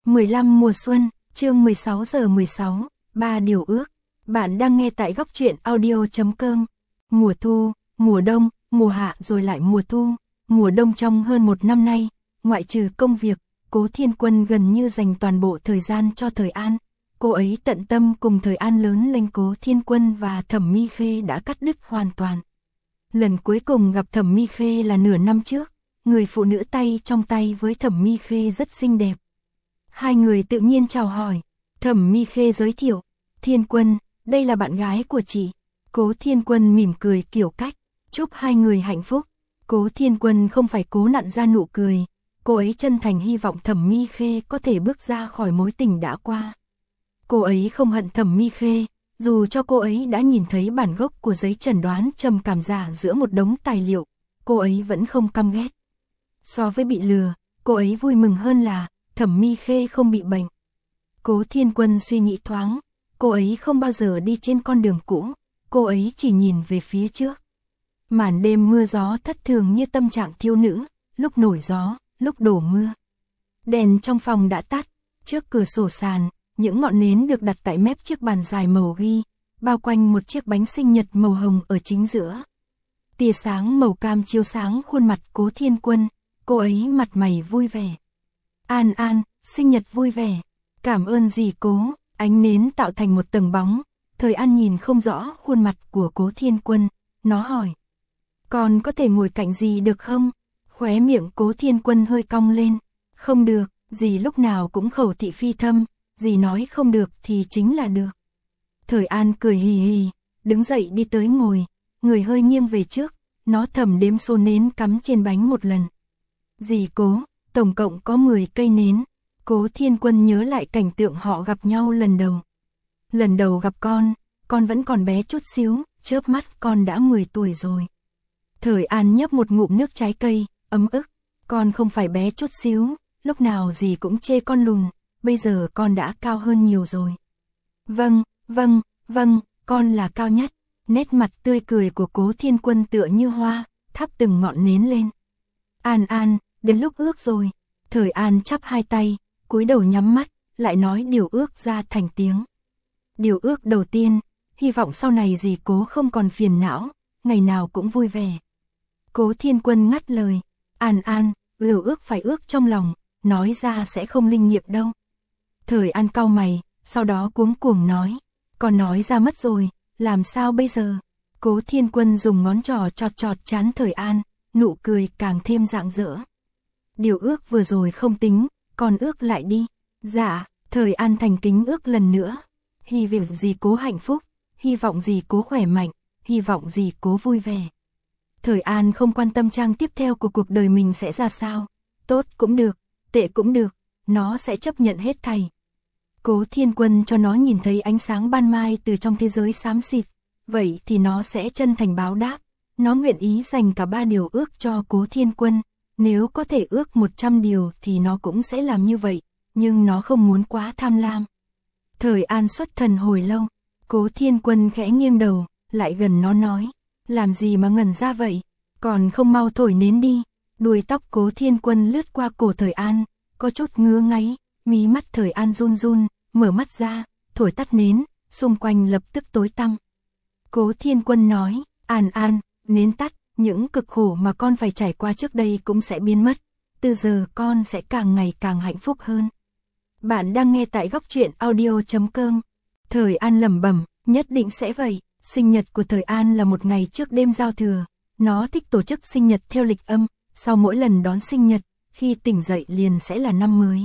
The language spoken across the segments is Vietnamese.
15 mùa xuân, chương 16:16, 3 điều ước. Bạn đang nghe tại góc truyện audio.com. Mùa thu, mùa đông, mùa hạ rồi lại mùa thu, mùa đông trong hơn một năm nay, ngoại trừ công việc, Cố Thiên Quân gần như dành toàn bộ thời gian cho Thời An. Cô ấy tận tâm cùng Thời An lớn lên. Cố Thiên Quân và Thẩm Mi Khê đã cắt đứt hoàn toàn. Lần cuối cùng gặp Thẩm Mi Khê là nửa năm trước, người phụ nữ tay trong tay với Thẩm Mi Khê rất xinh đẹp. Hai người tự nhiên chào hỏi, Thẩm Mi Khê giới thiệu, Thiên Quân, đây là bạn gái của chị. Cố Thiên Quân mỉm cười kiểu cách, chúc hai người hạnh phúc. Cố Thiên Quân không phải cố nặn ra nụ cười, cô ấy chân thành hy vọng Thẩm Mi Khê có thể bước ra khỏi mối tình đã qua. Cô ấy không hận Thẩm Mi Khê, dù cho cô ấy đã nhìn thấy bản gốc của giấy chẩn đoán trầm cảm giả giữa một đống tài liệu, cô ấy vẫn không căm ghét. So với bị lừa, cô ấy vui mừng hơn là Thẩm Mi Khê không bị bệnh. Cố Thiên Quân suy nghĩ thoáng, cô ấy không bao giờ đi trên con đường cũ, cô ấy chỉ nhìn về phía trước. Màn đêm mưa gió thất thường như tâm trạng thiếu nữ, lúc nổi gió, lúc đổ mưa. Đèn trong phòng đã tắt, trước cửa sổ sàn, những ngọn nến được đặt tại mép chiếc bàn dài màu ghi, bao quanh một chiếc bánh sinh nhật màu hồng ở chính giữa. Tia sáng màu cam chiếu sáng khuôn mặt Cố Thiên Quân, cô ấy mặt mày vui vẻ. An An, sinh nhật vui vẻ. Cảm ơn dì Cố. Ánh nến tạo thành một tầng bóng, Thời An nhìn không rõ khuôn mặt của Cố Thiên Quân, nó hỏi. Con có thể ngồi cạnh dì được không? Khóe miệng Cố Thiên Quân hơi cong lên. Không được, dì lúc nào cũng khẩu thị phi thâm, dì nói không được thì chính là được. Thời An cười hì hì, đứng dậy đi tới ngồi, người hơi nghiêng về trước, nó thầm đếm số nến cắm trên bánh một lần. Dì Cố, tổng cộng có 10 cây nến. Cố Thiên Quân nhớ lại cảnh tượng họ gặp nhau lần đầu. Lần đầu gặp con vẫn còn bé chút xíu, chớp mắt con đã 10 tuổi rồi. Thời An nhấp một ngụm nước trái cây, ấm ức. Con không phải bé chút xíu, lúc nào dì cũng chê con lùn, bây giờ con đã cao hơn nhiều rồi. Vâng, con là cao nhất. Nét mặt tươi cười của Cố Thiên Quân tựa như hoa, thắp từng ngọn nến lên. An An, đến lúc ước rồi. Thời An chắp hai tay, cúi đầu nhắm mắt, lại nói điều ước ra thành tiếng. Điều ước đầu tiên, hy vọng sau này dì Cố không còn phiền não, ngày nào cũng vui vẻ. Cố Thiên Quân ngắt lời, An An, điều ước phải ước trong lòng, nói ra sẽ không linh nghiệm đâu. Thời An cau mày, sau đó cuống cuồng nói, con nói ra mất rồi, làm sao bây giờ? Cố Thiên Quân dùng ngón trỏ chọt chọt trán Thời An, nụ cười càng thêm rạng rỡ. Điều ước vừa rồi không tính, con ước lại đi. Dạ, Thời An thành kính ước lần nữa. Hy vọng dì Cố hạnh phúc, hy vọng dì Cố khỏe mạnh, hy vọng dì Cố vui vẻ. Thời An không quan tâm trang tiếp theo của cuộc đời mình sẽ ra sao. Tốt cũng được, tệ cũng được, nó sẽ chấp nhận hết thảy. Cố Thiên Quân cho nó nhìn thấy ánh sáng ban mai từ trong thế giới xám xịt, vậy thì nó sẽ chân thành báo đáp. Nó nguyện ý dành cả 3 điều ước cho Cố Thiên Quân. Nếu có thể ước 100 điều thì nó cũng sẽ làm như vậy, nhưng nó không muốn quá tham lam. Thời An xuất thần hồi lâu, Cố Thiên Quân khẽ nghiêng đầu, lại gần nó nói, làm gì mà ngẩn ra vậy, còn không mau thổi nến đi. Đuôi tóc Cố Thiên Quân lướt qua cổ Thời An, có chút ngứa ngáy, mí mắt Thời An run run, mở mắt ra, thổi tắt nến, xung quanh lập tức tối tăm. Cố Thiên Quân nói, An An, nến tắt, những cực khổ mà con phải trải qua trước đây cũng sẽ biến mất, từ giờ con sẽ càng ngày càng hạnh phúc hơn. Bạn đang nghe tại góc truyện audio.com. Thời An lẩm bẩm, nhất định sẽ vậy. Sinh nhật của Thời An là một ngày trước đêm giao thừa, nó thích tổ chức sinh nhật theo lịch âm, sau mỗi lần đón sinh nhật, khi tỉnh dậy liền sẽ là năm mới.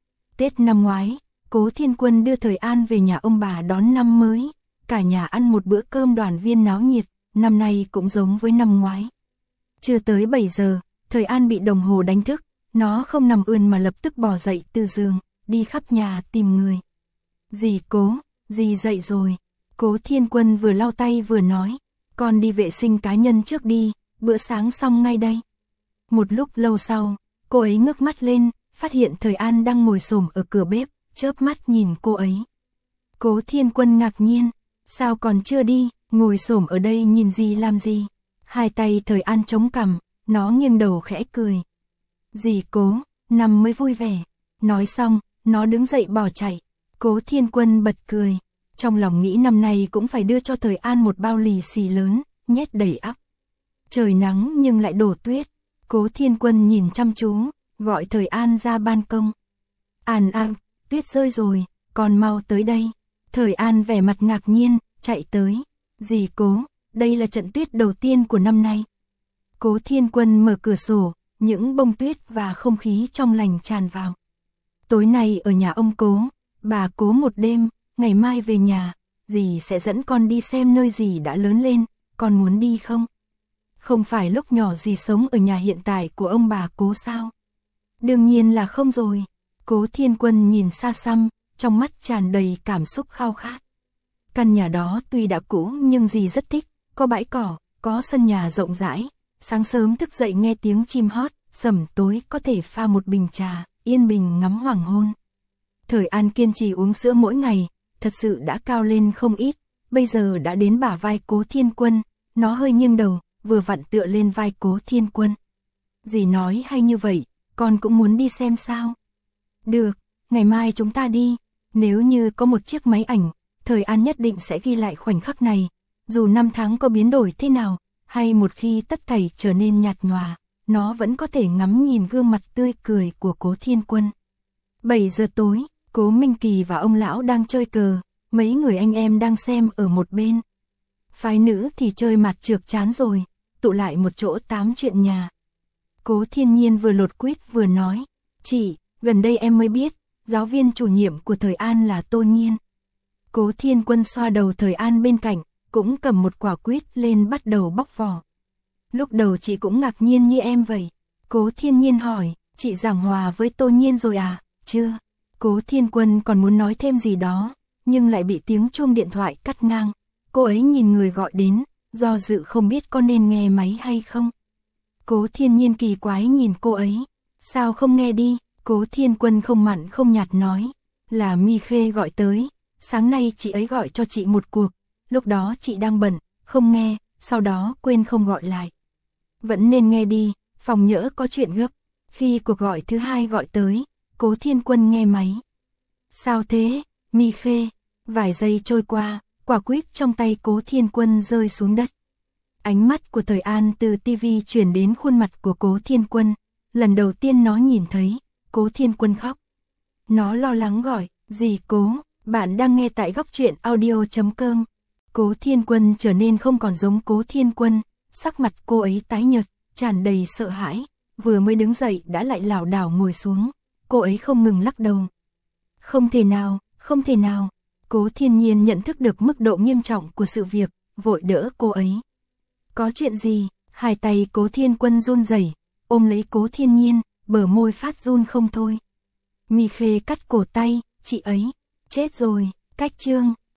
Tết năm ngoái, Cố Thiên Quân đưa Thời An về nhà ông bà đón năm mới, cả nhà ăn một bữa cơm đoàn viên náo nhiệt, năm nay cũng giống với năm ngoái. Chưa tới 7 giờ, Thời An bị đồng hồ đánh thức, nó không nằm ươn mà lập tức bò dậy từ giường, đi khắp nhà tìm người. Dì Cố, dì dậy rồi. Cố Thiên Quân vừa lau tay vừa nói, con đi vệ sinh cá nhân trước đi, bữa sáng xong ngay đây. Một lúc lâu sau, cô ấy ngước mắt lên, phát hiện Thời An đang ngồi xổm ở cửa bếp, chớp mắt nhìn cô ấy. Cố Thiên Quân ngạc nhiên, sao còn chưa đi, ngồi xổm ở đây nhìn gì làm gì? Hai tay Thời An chống cằm, nó nghiêng đầu khẽ cười. Dì Cố, năm mới vui vẻ. Nói xong, nó đứng dậy bỏ chạy. Cố Thiên Quân bật cười, trong lòng nghĩ năm nay cũng phải đưa cho Thời An một bao lì xì lớn, nhét đầy ắp. Trời nắng nhưng lại đổ tuyết, Cố Thiên Quân nhìn chăm chú, gọi Thời An ra ban công. An An, tuyết rơi rồi, con mau tới đây. Thời An vẻ mặt ngạc nhiên, chạy tới. Dì Cố, đây là trận tuyết đầu tiên của năm nay. Cố Thiên Quân mở cửa sổ, những bông tuyết và không khí trong lành tràn vào. Tối nay ở nhà ông Cố, bà Cố một đêm, ngày mai về nhà, dì sẽ dẫn con đi xem nơi dì đã lớn lên, con muốn đi không? Không phải lúc nhỏ dì sống ở nhà hiện tại của ông bà Cố sao? Đương nhiên là không rồi. Cố Thiên Quân nhìn xa xăm, trong mắt tràn đầy cảm xúc khao khát. Căn nhà đó tuy đã cũ nhưng dì rất thích, có bãi cỏ, có sân nhà rộng rãi. Sáng sớm thức dậy nghe tiếng chim hót, sẩm tối có thể pha một bình trà, yên bình ngắm hoàng hôn. Thời An kiên trì uống sữa mỗi ngày, thật sự đã cao lên không ít, bây giờ đã đến bả vai Cố Thiên Quân, nó hơi nghiêng đầu, vừa vặn tựa lên vai Cố Thiên Quân. Dì nói hay như vậy, con cũng muốn đi xem sao? Được, ngày mai chúng ta đi, nếu như có một chiếc máy ảnh, Thời An nhất định sẽ ghi lại khoảnh khắc này, dù năm tháng có biến đổi thế nào, hay một khi tất thảy trở nên nhạt nhòa, nó vẫn có thể ngắm nhìn gương mặt tươi cười của Cố Thiên Quân. 7 giờ tối, Cố Minh Kỳ và ông lão đang chơi cờ, mấy người anh em đang xem ở một bên. Phái nữ thì chơi mặt trược chán rồi, tụ lại một chỗ tám chuyện nhà. Cố Thiên Nhiên vừa lột quýt vừa nói, chị, gần đây em mới biết, giáo viên chủ nhiệm của Thời An là Tô Nhiên. Cố Thiên Quân xoa đầu Thời An bên cạnh, cũng cầm một quả quýt lên bắt đầu bóc vỏ. Lúc đầu chị cũng ngạc nhiên như em vậy. Cố Thiên Nhiên hỏi, chị giảng hòa với Tô Nhiên rồi à? Chưa. Cố Thiên Quân còn muốn nói thêm gì đó, nhưng lại bị tiếng chuông điện thoại cắt ngang. Cô ấy nhìn người gọi đến, do dự không biết có nên nghe máy hay không. Cố Thiên Nhiên kỳ quái nhìn cô ấy. Sao không nghe đi? Cố Thiên Quân không mặn không nhạt nói. Là Mi Khê gọi tới. Sáng nay chị ấy gọi cho chị một cuộc. Lúc đó chị đang bận, không nghe, sau đó quên không gọi lại. Vẫn nên nghe đi, phòng nhỡ có chuyện gấp. Khi cuộc gọi thứ hai gọi tới, Cố Thiên Quân nghe máy. Sao thế, Mi Khê? Vài giây trôi qua, quả quýt trong tay Cố Thiên Quân rơi xuống đất. Ánh mắt của Thời An từ tivi chuyển đến khuôn mặt của Cố Thiên Quân. Lần đầu tiên nó nhìn thấy, Cố Thiên Quân khóc. Nó lo lắng gọi, dì Cố, bạn đang nghe tại Góc Truyện Audio.com. Cố Thiên Quân trở nên không còn giống Cố Thiên Quân, sắc mặt cô ấy tái nhợt, tràn đầy sợ hãi, vừa mới đứng dậy đã lại lảo đảo ngồi xuống, cô ấy không ngừng lắc đầu. Không thể nào, không thể nào. Cố Thiên Nhiên nhận thức được mức độ nghiêm trọng của sự việc, vội đỡ cô ấy. Có chuyện gì? Hai tay Cố Thiên Quân run rẩy, ôm lấy Cố Thiên Nhiên, bờ môi phát run không thôi. Mi Khê cắt cổ tay, chị ấy chết rồi. Cách chương